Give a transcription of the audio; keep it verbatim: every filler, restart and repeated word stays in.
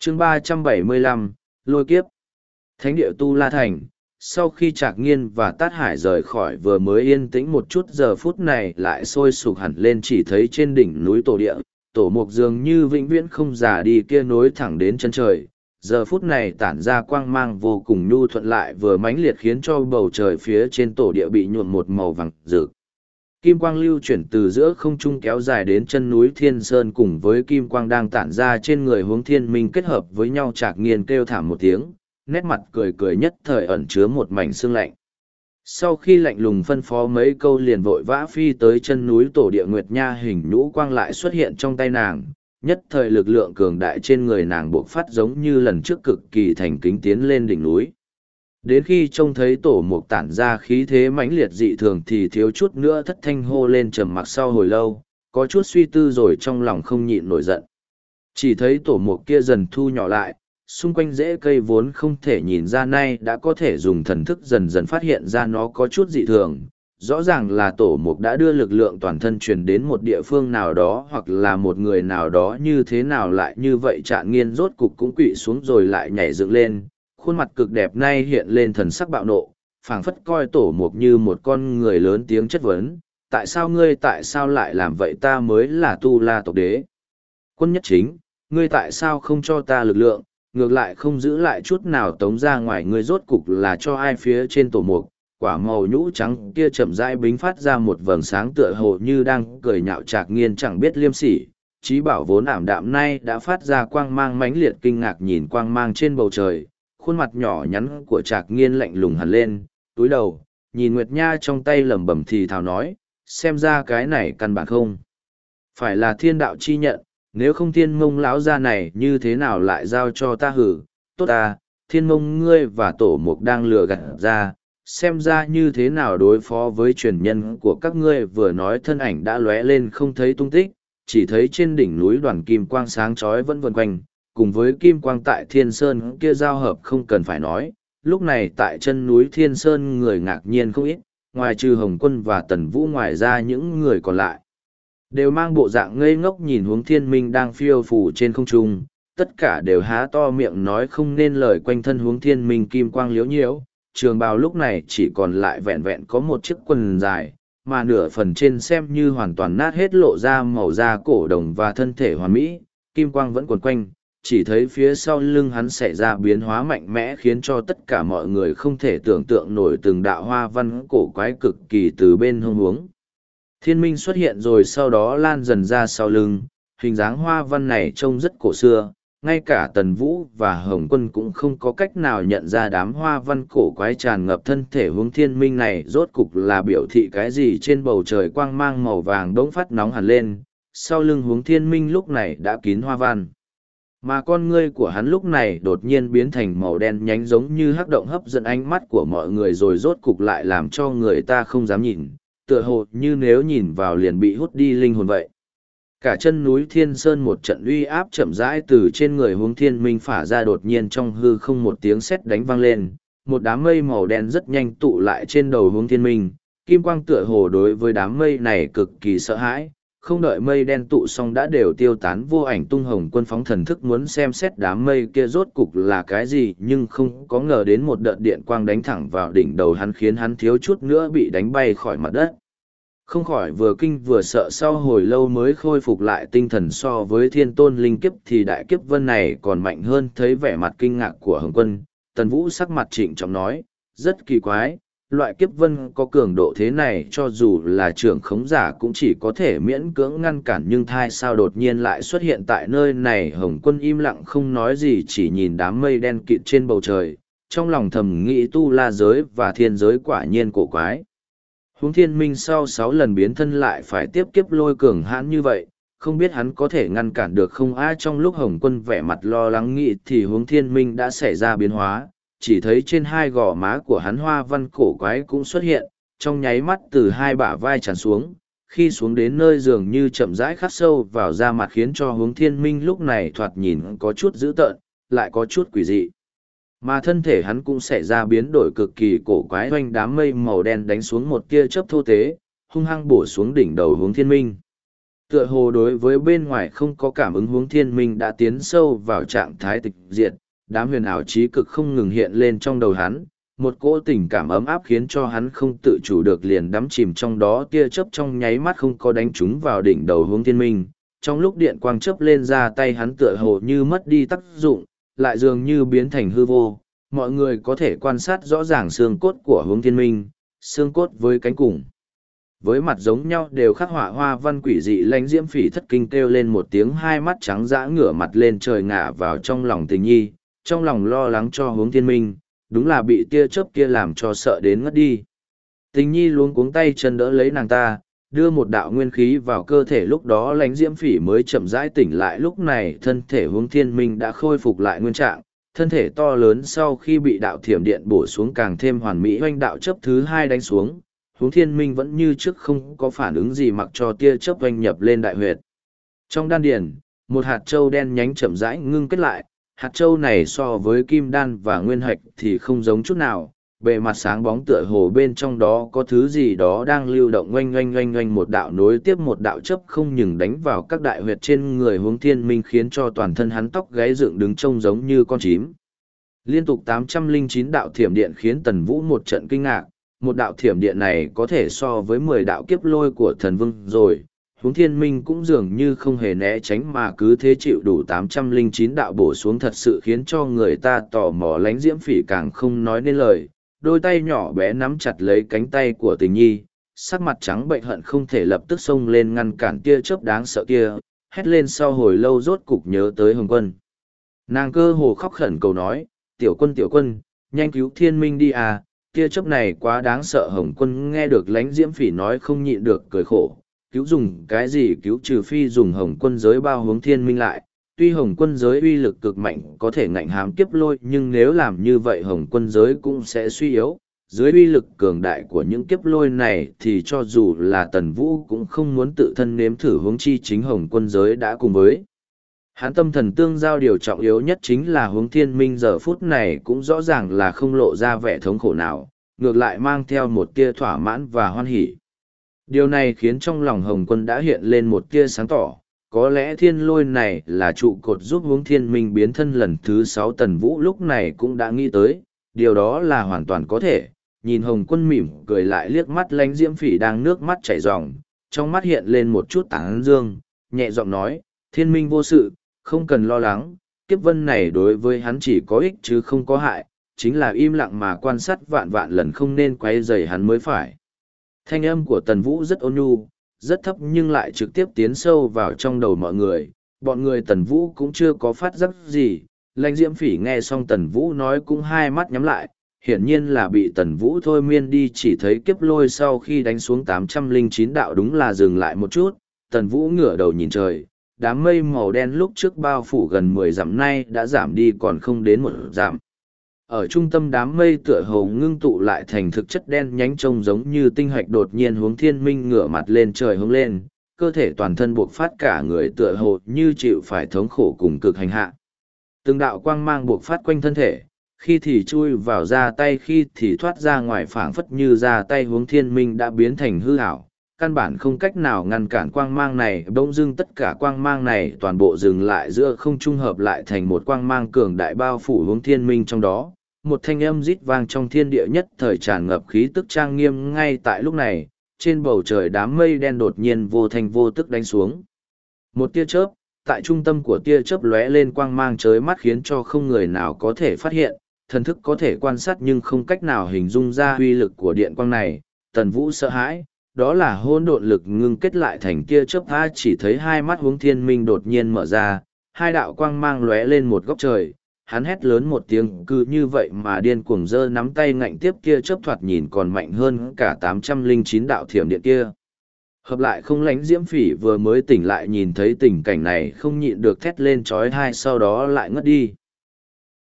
chương ba trăm bảy mươi lăm, lôi kiếp. Thánh địa Tu La Thành, sau khi Trạc Nghiên và Tát Hải rời khỏi vừa mới yên tĩnh một chút, giờ phút này lại sôi sục hẳn lên. Chỉ thấy trên đỉnh núi tổ địa, tổ mục dường như vĩnh viễn không già đi kia nối thẳng đến chân trời. Giờ phút này tản ra quang mang vô cùng nhu thuận lại vừa mãnh liệt, khiến cho bầu trời phía trên tổ địa bị nhuộm một màu vàng rực. Kim quang lưu chuyển từ giữa không trung kéo dài đến chân núi Thiên Sơn, cùng với kim quang đang tản ra trên người Hướng Thiên Minh kết hợp với nhau. Trạc Nghiên kêu thảm một tiếng, nét mặt cười cười nhất thời ẩn chứa một mảnh sương lạnh. Sau khi lạnh lùng phân phó mấy câu, liền vội vã phi tới chân núi tổ địa. Nguyệt Nha hình nhũ quang lại xuất hiện trong tay nàng, nhất thời lực lượng cường đại trên người nàng bộc phát, giống như lần trước cực kỳ thành kính tiến lên đỉnh núi. Đến khi trông thấy tổ mục tản ra khí thế mãnh liệt dị thường thì thiếu chút nữa thất thanh hô lên. Trầm mặc sau hồi lâu, có chút suy tư rồi trong lòng không nhịn nổi giận. Chỉ thấy tổ mục kia dần thu nhỏ lại, xung quanh rễ cây vốn không thể nhìn ra nay đã có thể dùng thần thức dần dần phát hiện ra nó có chút dị thường. Rõ ràng là tổ mục đã đưa lực lượng toàn thân truyền đến một địa phương nào đó, hoặc là một người nào đó. Như thế nào lại như vậy? Trạc Nghiên rốt cục cũng quỵ xuống rồi lại nhảy dựng lên, khuôn mặt cực đẹp nay hiện lên thần sắc bạo nộ, phảng phất coi tổ mục như một con người, lớn tiếng chất vấn: tại sao ngươi tại sao lại làm vậy? Ta mới là Tu La tộc đế quân nhất chính, ngươi tại sao không cho ta lực lượng, ngược lại không giữ lại chút nào tống ra ngoài? Ngươi rốt cục là cho ai? Phía trên tổ mục, quả màu nhũ trắng kia chậm rãi bính phát ra một vầng sáng, tựa hồ như đang cười nhạo Trạc Nghiên chẳng biết liêm sỉ. Trí bảo vốn ảm đạm nay đã phát ra quang mang mãnh liệt. Kinh ngạc nhìn quang mang trên bầu trời, khuôn mặt nhỏ nhắn của Trạc Nghiên lạnh lùng hẳn lên, túi đầu nhìn Nguyệt Nha trong tay, lẩm bẩm thì thào nói: xem ra cái này căn bản không phải là thiên đạo chi nhận, nếu không Thiên Mông lão gia này như thế nào lại giao cho ta? Hử, tốt ta, Thiên Mông ngươi và tổ mục đang lừa gạt ra, xem ra như thế nào đối phó với truyền nhân của các ngươi? Vừa nói thân ảnh đã lóe lên không thấy tung tích, chỉ thấy trên đỉnh núi đoàn kim quang sáng chói vẫn vần quanh, cùng với kim quang tại Thiên Sơn kia giao hợp không cần phải nói. Lúc này tại chân núi Thiên Sơn người ngạc nhiên không ít, ngoài trừ Hồng Quân và Tần Vũ, ngoài ra những người còn lại đều mang bộ dạng ngây ngốc nhìn Hướng Thiên Minh đang phiêu phù trên không trung. Tất cả đều há to miệng nói không nên lời. Quanh thân Hướng Thiên Minh kim quang liếu nhiễu, trường bào lúc này chỉ còn lại vẹn vẹn có một chiếc quần dài, mà nửa phần trên xem như hoàn toàn nát hết, lộ ra màu da cổ đồng và thân thể hoàn mỹ. Kim quang vẫn quần quanh, chỉ thấy phía sau lưng hắn xảy ra biến hóa mạnh mẽ, khiến cho tất cả mọi người không thể tưởng tượng nổi. Từng đạo hoa văn cổ quái cực kỳ từ bên hông Hướng Thiên Minh xuất hiện, rồi sau đó lan dần ra sau lưng. Hình dáng hoa văn này trông rất cổ xưa, ngay cả Tần Vũ và Hồng Quân cũng không có cách nào nhận ra đám hoa văn cổ quái tràn ngập thân thể Hướng Thiên Minh này rốt cục là biểu thị cái gì. Trên bầu trời quang mang màu vàng đống phát nóng hẳn lên, sau lưng Hướng Thiên Minh lúc này đã kín hoa văn, mà con ngươi của hắn lúc này đột nhiên biến thành màu đen nhánh, giống như hắc động, hấp dẫn ánh mắt của mọi người, rồi rốt cục lại làm cho người ta không dám nhìn, tựa hồ như nếu nhìn vào liền bị hút đi linh hồn vậy. Cả chân núi Thiên Sơn một trận uy áp chậm rãi từ trên người Hướng Thiên Minh phả ra. Đột nhiên trong hư không một tiếng sét đánh vang lên, một đám mây màu đen rất nhanh tụ lại trên đầu Hướng Thiên Minh. Kim quang tựa hồ đối với đám mây này cực kỳ sợ hãi, không đợi mây đen tụ xong đã đều tiêu tán vô ảnh tung. Hồng Quân phóng thần thức muốn xem xét đám mây kia rốt cục là cái gì, nhưng không có ngờ đến một đợt điện quang đánh thẳng vào đỉnh đầu hắn, khiến hắn thiếu chút nữa bị đánh bay khỏi mặt đất. Không khỏi vừa kinh vừa sợ, sau hồi lâu mới khôi phục lại tinh thần. So với thiên tôn linh kiếp thì đại kiếp vân này còn mạnh hơn. Thấy vẻ mặt kinh ngạc của Hồng Quân, Tần Vũ sắc mặt trịnh trọng nói: rất kỳ quái, loại kiếp vân có cường độ thế này, cho dù là trưởng khống giả cũng chỉ có thể miễn cưỡng ngăn cản, nhưng thai sao đột nhiên lại xuất hiện tại nơi này? Hồng Quân im lặng không nói gì, chỉ nhìn đám mây đen kịt trên bầu trời, trong lòng thầm nghĩ Tu La giới và thiên giới quả nhiên cổ quái. Hướng Thiên Minh sau sáu lần biến thân lại phải tiếp kiếp lôi cường hãn như vậy, không biết hắn có thể ngăn cản được không? Ai trong lúc Hồng Quân vẻ mặt lo lắng nghĩ thì Hướng Thiên Minh đã xảy ra biến hóa, chỉ thấy trên hai gò má của hắn hoa văn cổ quái cũng xuất hiện, trong nháy mắt từ hai bả vai tràn xuống, khi xuống đến nơi dường như chậm rãi khắc sâu vào da mặt, khiến cho Hướng Thiên Minh lúc này thoạt nhìn có chút dữ tợn, lại có chút quỷ dị. Mà thân thể hắn cũng xảy ra biến đổi cực kỳ cổ quái, oanh đám mây màu đen đánh xuống một tia chớp thô tế, hung hăng bổ xuống đỉnh đầu Hướng Thiên Minh. Tựa hồ đối với bên ngoài không có cảm ứng, Hướng Thiên Minh đã tiến sâu vào trạng thái tịch diệt, đám huyền ảo trí cực không ngừng hiện lên trong đầu hắn, một cỗ tình cảm ấm áp khiến cho hắn không tự chủ được liền đắm chìm trong đó. Tia chớp trong nháy mắt không có đánh trúng vào đỉnh đầu Hướng Thiên Minh, trong lúc điện quang chớp lên ra tay hắn tựa hồ như mất đi tác dụng, lại dường như biến thành hư vô. Mọi người có thể quan sát rõ ràng xương cốt của Hướng Thiên Minh, xương cốt với cánh cùng với mặt giống nhau đều khắc họa hoa văn quỷ dị. Lãnh Diễm Phỉ thất kinh kêu lên một tiếng, hai mắt trắng dã ngửa mặt lên trời ngả vào trong lòng Tình Nhi, trong lòng lo lắng cho Hướng Thiên Minh, đúng là bị tia chớp kia làm cho sợ đến ngất đi. Tình Nhi luống cuống tay chân đỡ lấy nàng ta, đưa một đạo nguyên khí vào cơ thể, lúc đó Lãnh Diễm Phỉ mới chậm rãi tỉnh lại. Lúc này thân thể Hướng Thiên Minh đã khôi phục lại nguyên trạng, thân thể to lớn sau khi bị đạo thiểm điện bổ xuống càng thêm hoàn mỹ. Oanh, đạo chớp thứ hai đánh xuống, Hướng Thiên Minh vẫn như trước không có phản ứng gì, mặc cho tia chớp oanh nhập lên đại huyệt. Trong đan điền, một hạt châu đen nhánh chậm rãi ngưng kết lại. Hạt châu này so với kim đan và nguyên hạch thì không giống chút nào, bề mặt sáng bóng tựa hồ bên trong đó có thứ gì đó đang lưu động. Oanh oanh oanh oanh, một đạo nối tiếp một đạo chớp không ngừng đánh vào các đại huyệt trên người Hướng Thiên Minh, khiến cho toàn thân hắn tóc gáy dựng đứng trông giống như con chím. Liên tục tám trăm lẻ chín đạo thiểm điện khiến Tần Vũ một trận kinh ngạc, một đạo thiểm điện này có thể so với mười đạo kiếp lôi của thần vương rồi. Hướng Thiên Minh cũng dường như không hề né tránh mà cứ thế chịu đủ tám trăm lẻ chín đạo bổ xuống, thật sự khiến cho người ta tò mò. Lãnh Diễm Phỉ càng không nói nên lời, đôi tay nhỏ bé nắm chặt lấy cánh tay của Tình Nhi, sắc mặt trắng bệnh hận không thể lập tức xông lên ngăn cản tia chớp đáng sợ kia, hét lên sau hồi lâu rốt cục nhớ tới Hồng Quân. Nàng cơ hồ khóc khẩn cầu nói, tiểu quân tiểu quân, nhanh cứu Thiên Minh đi à, tia chớp này quá đáng sợ. Hồng Quân nghe được Lãnh Diễm Phỉ nói không nhịn được cười khổ, cứu dùng cái gì cứu, trừ phi dùng Hồng Quân giới bao Hướng Thiên Minh lại. Tuy Hồng Quân giới uy lực cực mạnh có thể ngạnh hám kiếp lôi, nhưng nếu làm như vậy Hồng Quân giới cũng sẽ suy yếu. Dưới uy lực cường đại của những kiếp lôi này thì cho dù là Tần Vũ cũng không muốn tự thân nếm thử, huống chi chính Hồng Quân giới đã cùng với hắn tâm thần tương giao. Điều trọng yếu nhất chính là Hướng Thiên Minh giờ phút này cũng rõ ràng là không lộ ra vẻ thống khổ nào, ngược lại mang theo một tia thỏa mãn và hoan hỉ. Điều này khiến trong lòng Hồng Quân đã hiện lên một tia sáng tỏ, có lẽ thiên lôi này là trụ cột giúp Hướng Thiên Minh biến thân lần thứ sáu. Tần Vũ lúc này cũng đã nghĩ tới, điều đó là hoàn toàn có thể. Nhìn Hồng Quân mỉm cười lại liếc mắt Lãnh Diễm Phỉ đang nước mắt chảy ròng, trong mắt hiện lên một chút tán dương, nhẹ giọng nói, Thiên Minh vô sự, không cần lo lắng, kiếp vân này đối với hắn chỉ có ích chứ không có hại, chính là im lặng mà quan sát vạn vạn lần, không nên quay rầy hắn mới phải. Thanh âm của Tần Vũ rất ôn nhu, rất thấp nhưng lại trực tiếp tiến sâu vào trong đầu mọi người. Bọn người Tần Vũ cũng chưa có phát giác gì. Lãnh Diễm Phỉ nghe xong Tần Vũ nói cũng hai mắt nhắm lại, hiển nhiên là bị Tần Vũ thôi miên đi. Chỉ thấy kiếp lôi sau khi đánh xuống tám trăm lẻ chín đạo đúng là dừng lại một chút. Tần Vũ ngửa đầu nhìn trời, đám mây màu đen lúc trước bao phủ gần mười dặm nay đã giảm đi còn không đến một dặm. Ở trung tâm đám mây tựa hồ ngưng tụ lại thành thực chất đen nhánh trông giống như tinh hạch. Đột nhiên Hướng Thiên Minh ngửa mặt lên trời hướng lên, cơ thể toàn thân buộc phát, cả người tựa hồ như chịu phải thống khổ cùng cực hành hạ. Từng đạo quang mang buộc phát quanh thân thể, khi thì chui vào da tay, khi thì thoát ra ngoài, phảng phất như da tay Hướng Thiên Minh đã biến thành hư ảo, căn bản không cách nào ngăn cản quang mang này. Bỗng dưng tất cả quang mang này toàn bộ dừng lại giữa không trung, hợp lại thành một quang mang cường đại bao phủ Hướng Thiên Minh trong đó. Một thanh âm rít vang trong thiên địa, nhất thời tràn ngập khí tức trang nghiêm. Ngay tại lúc này, trên bầu trời đám mây đen đột nhiên vô thanh vô tức đánh xuống một tia chớp. Tại trung tâm của tia chớp lóe lên quang mang chói mắt, khiến cho không người nào có thể phát hiện. Thần thức có thể quan sát nhưng không cách nào hình dung ra uy lực của điện quang này. Tần Vũ sợ hãi, đó là hỗn độn lực ngưng kết lại thành tia chớp. Tha chỉ thấy hai mắt Hướng Thiên Minh đột nhiên mở ra, hai đạo quang mang lóe lên một góc trời. Hắn hét lớn một tiếng, cứ như vậy mà điên cuồng giơ nắm tay ngạnh tiếp kia chớp, thoạt nhìn còn mạnh hơn cả tám trăm lẻ chín đạo thiểm điện kia. Hợp lại không. Lãnh Diễm Phỉ vừa mới tỉnh lại nhìn thấy tình cảnh này không nhịn được thét lên chói tai, sau đó lại ngất đi.